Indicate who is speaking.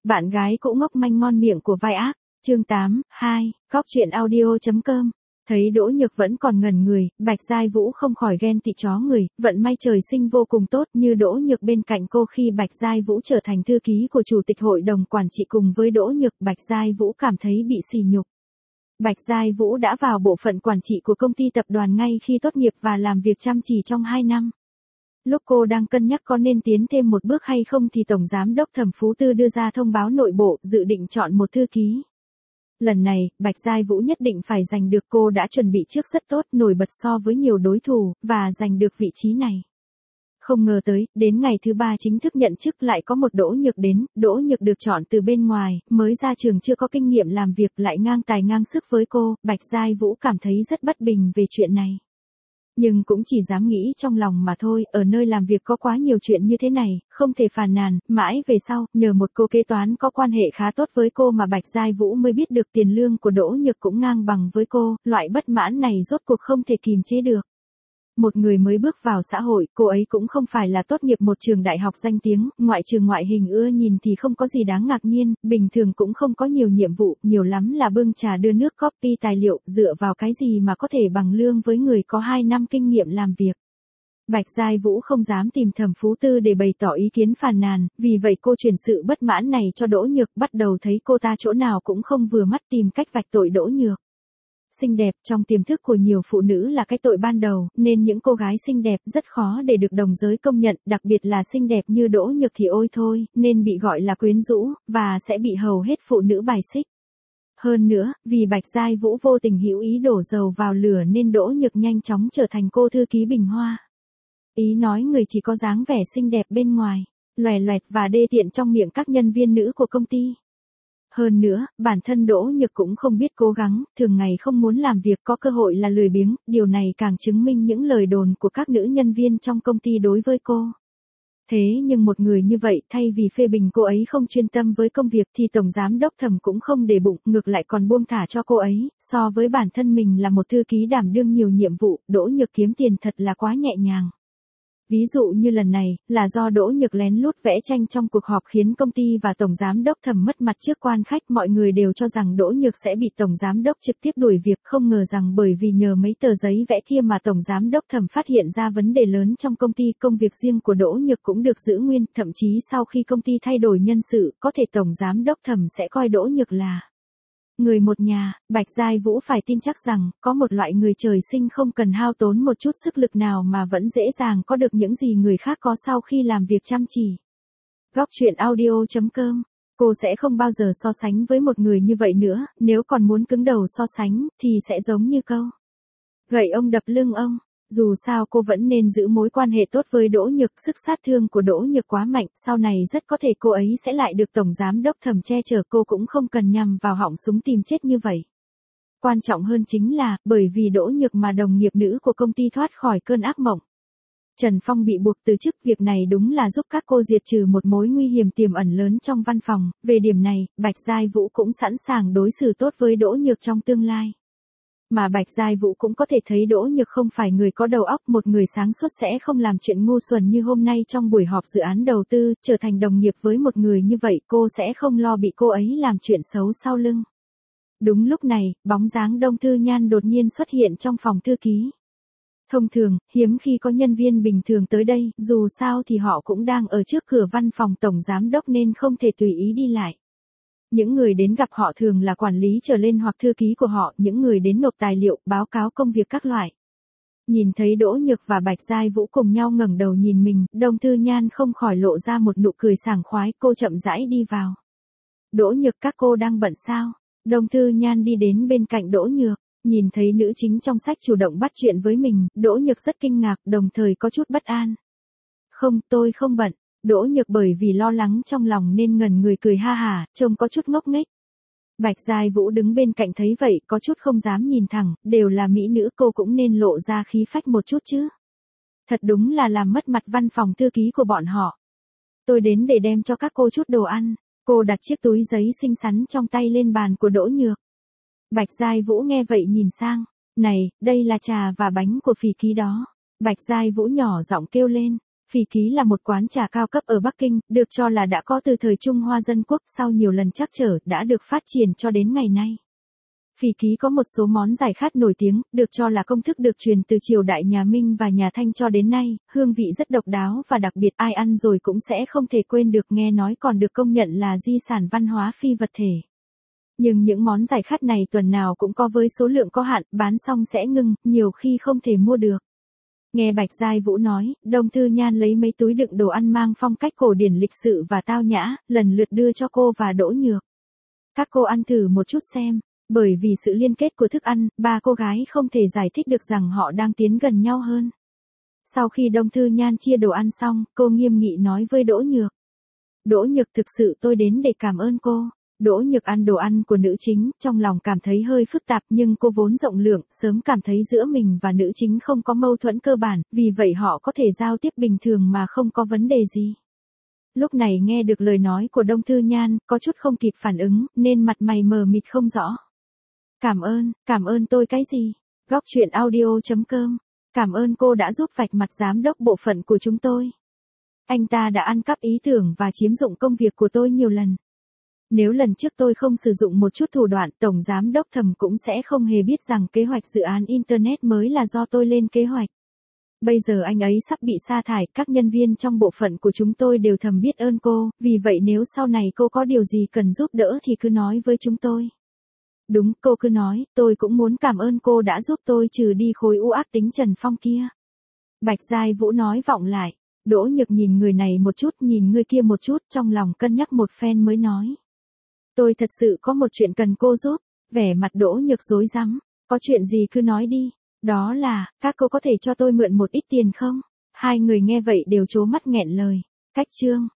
Speaker 1: Bạn gái cũ ngốc manh ngon miệng của vai ác, chương 8, 2, góc truyện audio.com. Thấy Đỗ Nhược vẫn còn ngẩn người, Bạch Giai Vũ không khỏi ghen tị chó người, vận may trời sinh vô cùng tốt như Đỗ Nhược bên cạnh cô khi Bạch Giai Vũ trở thành thư ký của chủ tịch hội đồng quản trị cùng với Đỗ Nhược, Bạch Giai Vũ cảm thấy bị sỉ nhục. Bạch Giai Vũ đã vào bộ phận quản trị của công ty tập đoàn ngay khi tốt nghiệp và làm việc chăm chỉ trong 2 năm. Lúc cô đang cân nhắc có nên tiến thêm một bước hay không thì Tổng Giám đốc Thẩm Phú Tư đưa ra thông báo nội bộ dự định chọn một thư ký. Lần này, Bạch Giai Vũ nhất định phải giành được, cô đã chuẩn bị trước rất tốt, nổi bật so với nhiều đối thủ, và giành được vị trí này. Không ngờ tới, đến ngày thứ 3 chính thức nhận chức lại có một Đỗ Nhược đến, Đỗ Nhược được chọn từ bên ngoài, mới ra trường chưa có kinh nghiệm làm việc lại ngang tài ngang sức với cô, Bạch Giai Vũ cảm thấy rất bất bình về chuyện này. Nhưng cũng chỉ dám nghĩ trong lòng mà thôi, ở nơi làm việc có quá nhiều chuyện như thế này, không thể phàn nàn, mãi về sau, nhờ một cô kế toán có quan hệ khá tốt với cô mà Bạch Giai Vũ mới biết được tiền lương của Đỗ Nhược cũng ngang bằng với cô, loại bất mãn này rốt cuộc không thể kìm chế được. Một người mới bước vào xã hội, cô ấy cũng không phải là tốt nghiệp một trường đại học danh tiếng, ngoại trừ ngoại hình ưa nhìn thì không có gì đáng ngạc nhiên, bình thường cũng không có nhiều nhiệm vụ, nhiều lắm là bưng trà đưa nước copy tài liệu, dựa vào cái gì mà có thể bằng lương với người có 2 năm kinh nghiệm làm việc. Bạch Giai Vũ không dám tìm Thẩm Phú Tư để bày tỏ ý kiến phàn nàn, vì vậy cô chuyển sự bất mãn này cho Đỗ Nhược, bắt đầu thấy cô ta chỗ nào cũng không vừa mắt tìm cách vạch tội Đỗ Nhược. Xinh đẹp trong tiềm thức của nhiều phụ nữ là cái tội ban đầu, nên những cô gái xinh đẹp rất khó để được đồng giới công nhận, đặc biệt là xinh đẹp như Đỗ Nhược thì ôi thôi, nên bị gọi là quyến rũ, và sẽ bị hầu hết phụ nữ bài xích. Hơn nữa, vì Bạch Giai Vũ vô tình hữu ý đổ dầu vào lửa nên Đỗ Nhược nhanh chóng trở thành cô thư ký bình hoa. Ý nói người chỉ có dáng vẻ xinh đẹp bên ngoài, loè loẹt và đê tiện trong miệng các nhân viên nữ của công ty. Hơn nữa, bản thân Đỗ Nhược cũng không biết cố gắng, thường ngày không muốn làm việc, có cơ hội là lười biếng, điều này càng chứng minh những lời đồn của các nữ nhân viên trong công ty đối với cô. Thế nhưng một người như vậy, thay vì phê bình cô ấy không chuyên tâm với công việc thì Tổng Giám đốc Thẩm cũng không để bụng, ngược lại còn buông thả cho cô ấy, so với bản thân mình là một thư ký đảm đương nhiều nhiệm vụ, Đỗ Nhược kiếm tiền thật là quá nhẹ nhàng. Ví dụ như lần này, là do Đỗ Nhược lén lút vẽ tranh trong cuộc họp khiến công ty và Tổng Giám đốc Thẩm mất mặt trước quan khách, mọi người đều cho rằng Đỗ Nhược sẽ bị Tổng Giám đốc trực tiếp đuổi việc, không ngờ rằng bởi vì nhờ mấy tờ giấy vẽ kia mà Tổng Giám đốc Thẩm phát hiện ra vấn đề lớn trong công ty, công việc riêng của Đỗ Nhược cũng được giữ nguyên, thậm chí sau khi công ty thay đổi nhân sự, có thể Tổng Giám đốc Thẩm sẽ coi Đỗ Nhược là người một nhà. Bạch Giai Vũ phải tin chắc rằng, có một loại người trời sinh không cần hao tốn một chút sức lực nào mà vẫn dễ dàng có được những gì người khác có sau khi làm việc chăm chỉ. Góc truyện audio.com. Cô sẽ không bao giờ so sánh với một người như vậy nữa, nếu còn muốn cứng đầu so sánh, thì sẽ giống như câu gậy ông đập lưng ông. Dù sao cô vẫn nên giữ mối quan hệ tốt với Đỗ Nhược, sức sát thương của Đỗ Nhược quá mạnh, sau này rất có thể cô ấy sẽ lại được Tổng Giám đốc Thẩm che chở, cô cũng không cần nhằm vào họng súng tìm chết như vậy. Quan trọng hơn chính là, bởi vì Đỗ Nhược mà đồng nghiệp nữ của công ty thoát khỏi cơn ác mộng. Trần Phong bị buộc từ chức, việc này đúng là giúp các cô diệt trừ một mối nguy hiểm tiềm ẩn lớn trong văn phòng, về điểm này, Bạch Giai Vũ cũng sẵn sàng đối xử tốt với Đỗ Nhược trong tương lai. Mà Bạch Giai Vũ cũng có thể thấy Đỗ Nhược không phải người có đầu óc, một người sáng suốt sẽ không làm chuyện ngu xuẩn như hôm nay trong buổi họp dự án đầu tư, trở thành đồng nghiệp với một người như vậy cô sẽ không lo bị cô ấy làm chuyện xấu sau lưng. Đúng lúc này, bóng dáng Đông Thư Nhan đột nhiên xuất hiện trong phòng thư ký. Thông thường, hiếm khi có nhân viên bình thường tới đây, dù sao thì họ cũng đang ở trước cửa văn phòng Tổng Giám đốc nên không thể tùy ý đi lại. Những người đến gặp họ thường là quản lý trở lên hoặc thư ký của họ, những người đến nộp tài liệu, báo cáo công việc các loại. Nhìn thấy Đỗ Nhược và Bạch Giai Vũ cùng nhau ngẩng đầu nhìn mình, Đông Thư Nhan không khỏi lộ ra một nụ cười sảng khoái, cô chậm rãi đi vào. Đỗ Nhược, các cô đang bận sao? Đông Thư Nhan đi đến bên cạnh Đỗ Nhược, nhìn thấy nữ chính trong sách chủ động bắt chuyện với mình, Đỗ Nhược rất kinh ngạc, đồng thời có chút bất an. Không, tôi không bận. Đỗ Nhược bởi vì lo lắng trong lòng nên ngẩn người cười ha hả, trông có chút ngốc nghếch. Bạch Giai Vũ đứng bên cạnh thấy vậy, có chút không dám nhìn thẳng, đều là mỹ nữ cô cũng nên lộ ra khí phách một chút chứ. Thật đúng là làm mất mặt văn phòng thư ký của bọn họ. Tôi đến để đem cho các cô chút đồ ăn. Cô đặt chiếc túi giấy xinh xắn trong tay lên bàn của Đỗ Nhược. Bạch Giai Vũ nghe vậy nhìn sang. Này, đây là trà và bánh của phì ký đó. Bạch Giai Vũ nhỏ giọng kêu lên. Phỉ Ký là một quán trà cao cấp ở Bắc Kinh, được cho là đã có từ thời Trung Hoa Dân Quốc, sau nhiều lần trắc trở, đã được phát triển cho đến ngày nay. Phỉ Ký có một số món giải khát nổi tiếng, được cho là công thức được truyền từ triều đại nhà Minh và nhà Thanh cho đến nay, hương vị rất độc đáo và đặc biệt, ai ăn rồi cũng sẽ không thể quên được, nghe nói còn được công nhận là di sản văn hóa phi vật thể. Nhưng những món giải khát này tuần nào cũng có với số lượng có hạn, bán xong sẽ ngừng, nhiều khi không thể mua được. Nghe Bạch Giai Vũ nói, Đông Thư Nhan lấy mấy túi đựng đồ ăn mang phong cách cổ điển lịch sự và tao nhã, lần lượt đưa cho cô và Đỗ Nhược. Các cô ăn thử một chút xem. Bởi vì sự liên kết của thức ăn, ba cô gái không thể giải thích được rằng họ đang tiến gần nhau hơn. Sau khi Đông Thư Nhan chia đồ ăn xong, cô nghiêm nghị nói với Đỗ Nhược. Đỗ Nhược, thực sự tôi đến để cảm ơn cô. Đỗ Nhược ăn đồ ăn của nữ chính, trong lòng cảm thấy hơi phức tạp, nhưng cô vốn rộng lượng, sớm cảm thấy giữa mình và nữ chính không có mâu thuẫn cơ bản, vì vậy họ có thể giao tiếp bình thường mà không có vấn đề gì. Lúc này nghe được lời nói của Đông Thư Nhan, có chút không kịp phản ứng, nên mặt mày mờ mịt không rõ. Cảm ơn tôi cái gì? Góc truyện audio.com. Cảm ơn cô đã giúp vạch mặt giám đốc bộ phận của chúng tôi. Anh ta đã ăn cắp ý tưởng và chiếm dụng công việc của tôi nhiều lần. Nếu lần trước tôi không sử dụng một chút thủ đoạn, Tổng Giám đốc Thẩm cũng sẽ không hề biết rằng kế hoạch dự án Internet mới là do tôi lên kế hoạch. Bây giờ anh ấy sắp bị sa thải, các nhân viên trong bộ phận của chúng tôi đều thầm biết ơn cô, vì vậy nếu sau này cô có điều gì cần giúp đỡ thì cứ nói với chúng tôi. Đúng, cô cứ nói, tôi cũng muốn cảm ơn cô đã giúp tôi trừ đi khối u ác tính Trần Phong kia. Bạch Giai Vũ nói vọng lại. Đỗ Nhược nhìn người này một chút, nhìn người kia một chút, trong lòng cân nhắc một phen mới nói. Tôi thật sự có một chuyện cần cô giúp. Vẻ mặt Đỗ Nhược rối rắm. Có chuyện gì cứ nói đi. Đó là, các cô có thể cho tôi mượn một ít tiền không? Hai người nghe vậy đều trố mắt nghẹn lời. Cách chương.